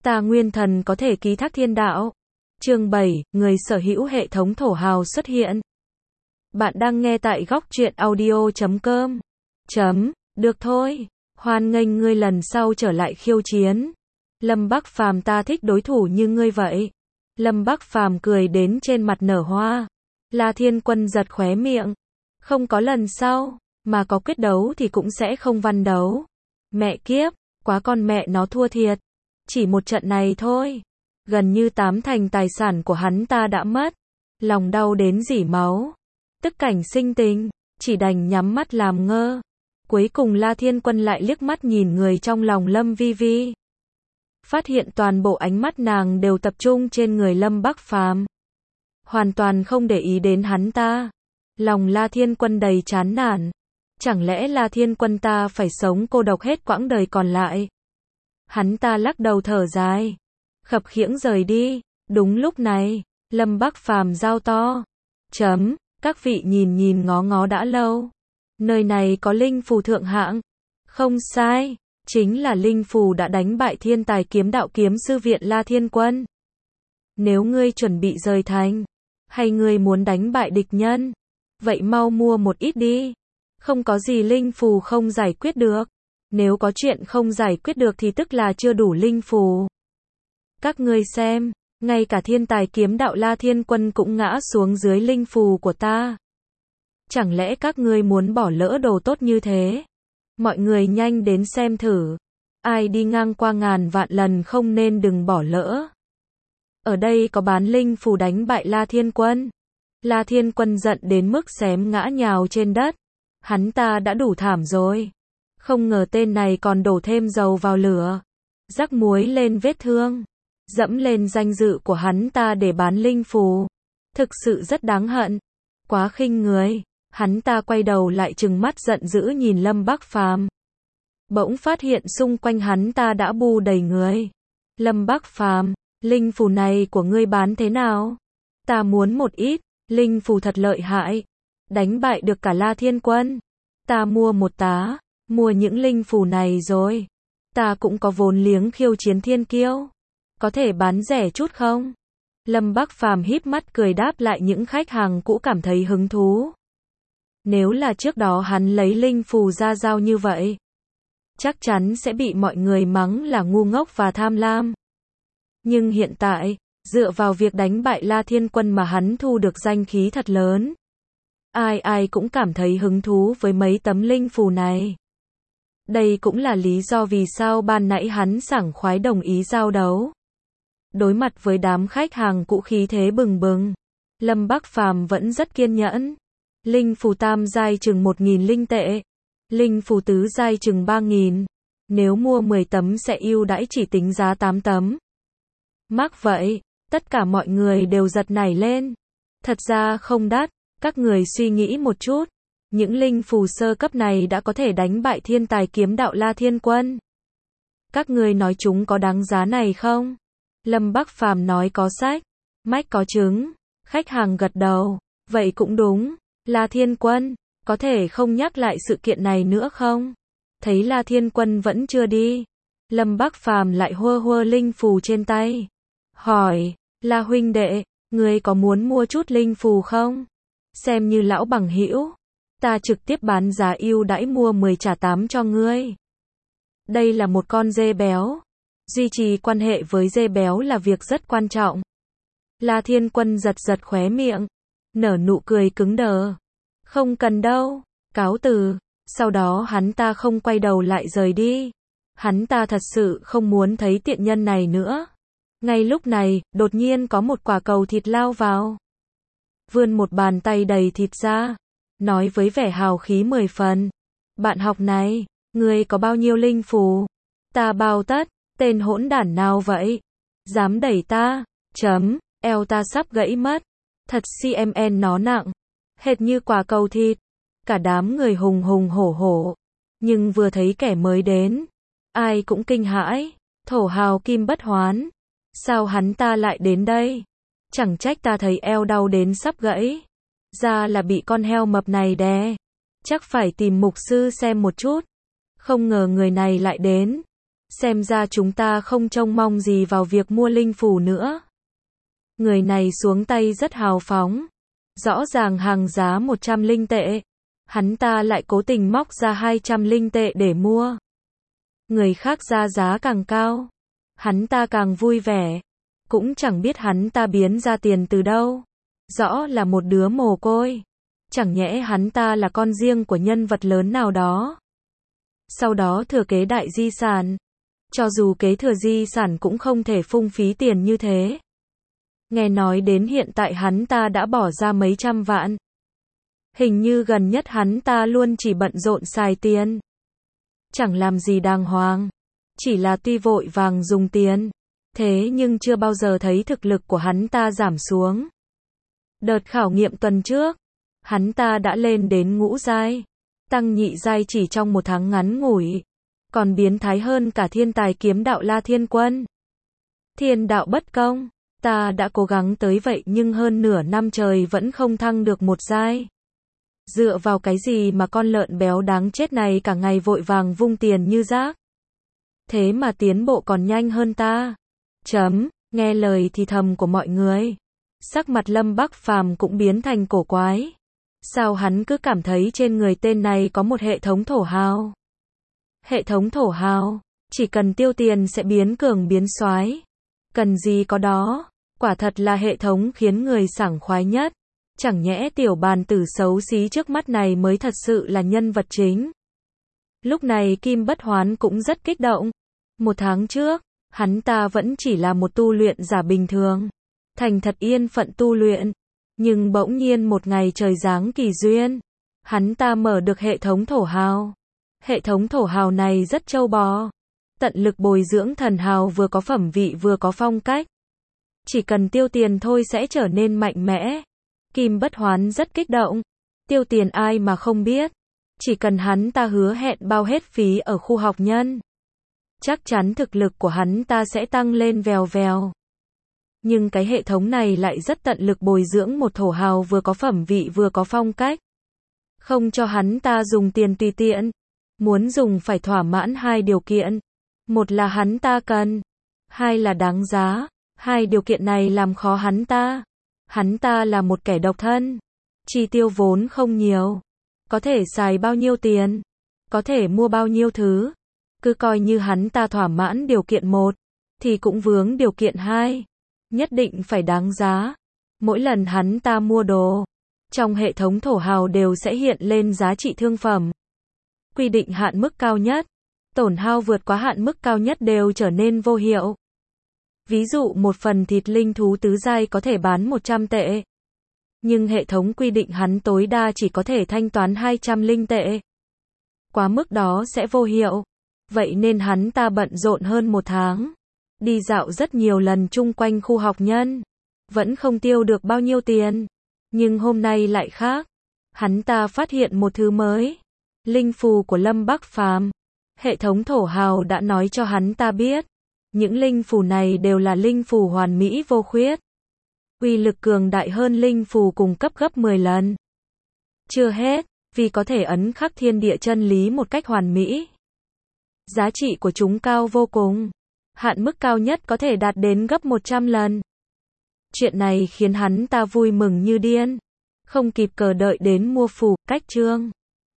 Ta nguyên thần có thể ký thác thiên đạo. Chương 7, người sở hữu hệ thống thổ hào xuất hiện. Bạn đang nghe tại góc truyện audio.com. Được thôi, hoan nghênh ngươi lần sau trở lại khiêu chiến. Lâm Bắc Phàm, ta thích đối thủ như ngươi vậy. Lâm Bắc Phàm cười đến trên mặt nở hoa. La Thiên Quân giật khóe miệng. Không có lần sau, mà có quyết đấu thì cũng sẽ không văn đấu. Mẹ kiếp, quá con mẹ nó thua thiệt. Chỉ một trận này thôi, gần như 8/10 tài sản của hắn ta đã mất. Lòng đau đến rỉ máu. Tức cảnh sinh tình, chỉ đành nhắm mắt làm ngơ. Cuối cùng La Thiên Quân lại liếc mắt nhìn người trong lòng Lâm Vi Vi. Phát hiện toàn bộ ánh mắt nàng đều tập trung trên người Lâm Bắc Phàm, hoàn toàn không để ý đến hắn ta. Lòng La Thiên Quân đầy chán nản. Chẳng lẽ La Thiên Quân ta phải sống cô độc hết quãng đời còn lại? Hắn ta lắc đầu thở dài, khập khiễng rời đi. Đúng lúc này, Lâm Bắc Phàm giao to. Các vị nhìn ngó ngó đã lâu. Nơi này có linh phù thượng hạng. Không sai, chính là linh phù đã đánh bại thiên tài kiếm đạo kiếm sư viện La Thiên Quân. Nếu ngươi chuẩn bị rời thành, hay ngươi muốn đánh bại địch nhân, vậy mau mua một ít đi. Không có gì linh phù không giải quyết được. Nếu có chuyện không giải quyết được thì tức là chưa đủ linh phù. Các ngươi xem, ngay cả thiên tài kiếm đạo La Thiên Quân cũng ngã xuống dưới linh phù của ta. Chẳng lẽ các ngươi muốn bỏ lỡ đồ tốt như thế? Mọi người nhanh đến xem thử. Ai đi ngang qua ngàn vạn lần không nên đừng bỏ lỡ. Ở đây có bán linh phù đánh bại La Thiên Quân. La Thiên Quân giận đến mức xém ngã nhào trên đất. Hắn ta đã đủ thảm rồi. Không ngờ tên này còn đổ thêm dầu vào lửa. Rắc muối lên vết thương. Dẫm lên danh dự của hắn ta để bán linh phù. Thực sự rất đáng hận. Quá khinh người. Hắn ta quay đầu lại trừng mắt giận dữ nhìn Lâm Bắc Phàm. Bỗng phát hiện xung quanh hắn ta đã bu đầy người. Lâm Bắc Phàm, linh phù này của ngươi bán thế nào? Ta muốn một ít. Linh phù thật lợi hại. Đánh bại được cả La Thiên Quân. Ta mua một tá. Mua những linh phù này rồi. Ta cũng có vốn liếng khiêu chiến thiên kiêu. Có thể bán rẻ chút không? Lâm Bắc Phàm híp mắt cười đáp lại những khách hàng cũ cảm thấy hứng thú. Nếu là trước đó hắn lấy linh phù ra giao như vậy, chắc chắn sẽ bị mọi người mắng là ngu ngốc và tham lam. Nhưng hiện tại, dựa vào việc đánh bại La Thiên Quân mà hắn thu được danh khí thật lớn. Ai cũng cảm thấy hứng thú với mấy tấm linh phù này. Đây cũng là lý do vì sao ban nãy hắn sảng khoái đồng ý giao đấu. Đối mặt với đám khách hàng cũ khí thế bừng bừng, Lâm Bắc Phàm vẫn rất kiên nhẫn. Linh phù tam giai chừng 1.000 linh tệ. Linh phù tứ giai chừng 3.000. Nếu mua 10 tấm sẽ ưu đãi chỉ tính giá 8 tấm. Mắc vậy, tất cả mọi người đều giật nảy lên. Thật ra không đắt, các người suy nghĩ một chút. Những linh phù sơ cấp này đã có thể đánh bại thiên tài kiếm đạo La Thiên Quân. Các người nói chúng có đáng giá này không? Lâm Bắc Phàm nói có sách, mách có chứng. Khách hàng gật đầu, vậy cũng đúng. La Thiên Quân, có thể không nhắc lại sự kiện này nữa không? Thấy La Thiên Quân vẫn chưa đi, Lâm Bắc Phàm lại hơ linh phù trên tay. Hỏi, La huynh đệ, ngươi có muốn mua chút linh phù không? Xem như lão bằng hữu, ta trực tiếp bán giá ưu đãi mua 10 trả 8 cho ngươi. Đây là một con dê béo. Duy trì quan hệ với dê béo là việc rất quan trọng. La Thiên Quân giật khóe miệng, nở nụ cười cứng đờ. Không cần đâu, cáo từ. Sau đó hắn ta không quay đầu lại rời đi. Hắn ta thật sự không muốn thấy tiện nhân này nữa. Ngay lúc này, đột nhiên có một quả cầu thịt lao vào. Vươn một bàn tay đầy thịt ra, nói với vẻ hào khí 10 phần. Bạn học này, ngươi có bao nhiêu linh phù? Ta bao tất. Tên hỗn đản nào vậy? Dám đẩy ta? Eo ta sắp gãy mất. Thật CMN nó nặng. Hệt như quả cầu thịt. Cả đám người hùng hổ. Nhưng vừa thấy kẻ mới đến, ai cũng kinh hãi. Thổ hào kim bất hoán. Sao hắn ta lại đến đây? Chẳng trách ta thấy eo đau đến sắp gãy. Ra là bị con heo mập này đè. Chắc phải tìm mục sư xem một chút. Không ngờ người này lại đến. Xem ra chúng ta không trông mong gì vào việc mua linh phù nữa. Người này xuống tay rất hào phóng. Rõ ràng hàng giá 100 linh tệ. Hắn ta lại cố tình móc ra 200 linh tệ để mua. Người khác ra giá càng cao, hắn ta càng vui vẻ. Cũng chẳng biết hắn ta biến ra tiền từ đâu. Rõ là một đứa mồ côi. Chẳng nhẽ hắn ta là con riêng của nhân vật lớn nào đó. Sau đó thừa kế đại di sản. Cho dù kế thừa di sản cũng không thể phung phí tiền như thế. Nghe nói đến hiện tại hắn ta đã bỏ ra mấy trăm vạn. Hình như gần nhất hắn ta luôn chỉ bận rộn xài tiền. Chẳng làm gì đàng hoàng. Chỉ là tuy vội vàng dùng tiền. Thế nhưng chưa bao giờ thấy thực lực của hắn ta giảm xuống. Đợt khảo nghiệm tuần trước, hắn ta đã lên đến ngũ giai. Tăng nhị giai chỉ trong một tháng ngắn ngủi. Còn biến thái hơn cả thiên tài kiếm đạo La Thiên Quân. Thiên đạo bất công. Ta đã cố gắng tới vậy nhưng hơn nửa năm trời vẫn không thăng được một giai. Dựa vào cái gì mà con lợn béo đáng chết này cả ngày vội vàng vung tiền như rác. Thế mà tiến bộ còn nhanh hơn ta. Nghe lời thì thầm của mọi người. Sắc mặt Lâm Bắc Phàm cũng biến thành cổ quái. Sao hắn cứ cảm thấy trên người tên này có một hệ thống thổ hào. Hệ thống thổ hào, chỉ cần tiêu tiền sẽ biến cường biến soái. Cần gì có đó, quả thật là hệ thống khiến người sảng khoái nhất. Chẳng nhẽ tiểu bàn tử xấu xí trước mắt này mới thật sự là nhân vật chính. Lúc này Kim Bất Hoán cũng rất kích động. Một tháng trước, hắn ta vẫn chỉ là một tu luyện giả bình thường. Thành thật yên phận tu luyện. Nhưng bỗng nhiên một ngày trời giáng kỳ duyên. Hắn ta mở được hệ thống thổ hào. Hệ thống thổ hào này rất trâu bò. Tận lực bồi dưỡng thần hào vừa có phẩm vị vừa có phong cách. Chỉ cần tiêu tiền thôi sẽ trở nên mạnh mẽ. Kim Bất Hoán rất kích động. Tiêu tiền ai mà không biết. Chỉ cần hắn ta hứa hẹn bao hết phí ở khu học nhân. Chắc chắn thực lực của hắn ta sẽ tăng lên vèo vèo. Nhưng cái hệ thống này lại rất tận lực bồi dưỡng một thổ hào vừa có phẩm vị vừa có phong cách. Không cho hắn ta dùng tiền tùy tiện. Muốn dùng phải thỏa mãn hai điều kiện. Một là hắn ta cần. Hai là đáng giá. Hai điều kiện này làm khó hắn ta. Hắn ta là một kẻ độc thân. Chi tiêu vốn không nhiều. Có thể xài bao nhiêu tiền. Có thể mua bao nhiêu thứ. Cứ coi như hắn ta thỏa mãn điều kiện 1. Thì cũng vướng điều kiện 2. Nhất định phải đáng giá. Mỗi lần hắn ta mua đồ. Trong hệ thống thổ hào đều sẽ hiện lên giá trị thương phẩm. Quy định hạn mức cao nhất. Tổn hao vượt quá hạn mức cao nhất đều trở nên vô hiệu. Ví dụ một phần thịt linh thú tứ giai có thể bán 100 tệ. Nhưng hệ thống quy định hắn tối đa chỉ có thể thanh toán 200 linh tệ. Quá mức đó sẽ vô hiệu. Vậy nên hắn ta bận rộn hơn một tháng. Đi dạo rất nhiều lần chung quanh khu học nhân. Vẫn không tiêu được bao nhiêu tiền. Nhưng hôm nay lại khác. Hắn ta phát hiện một thứ mới. Linh phù của Lâm Bắc Phàm. Hệ thống thổ hào đã nói cho hắn ta biết. Những linh phù này đều là linh phù hoàn mỹ vô khuyết. Uy lực cường đại hơn linh phù cùng cấp gấp 10 lần. Chưa hết, vì có thể ấn khắc thiên địa chân lý một cách hoàn mỹ. Giá trị của chúng cao vô cùng. Hạn mức cao nhất có thể đạt đến gấp 100 lần. Chuyện này khiến hắn ta vui mừng như điên. Không kịp chờ đợi đến mua phù, cách chương.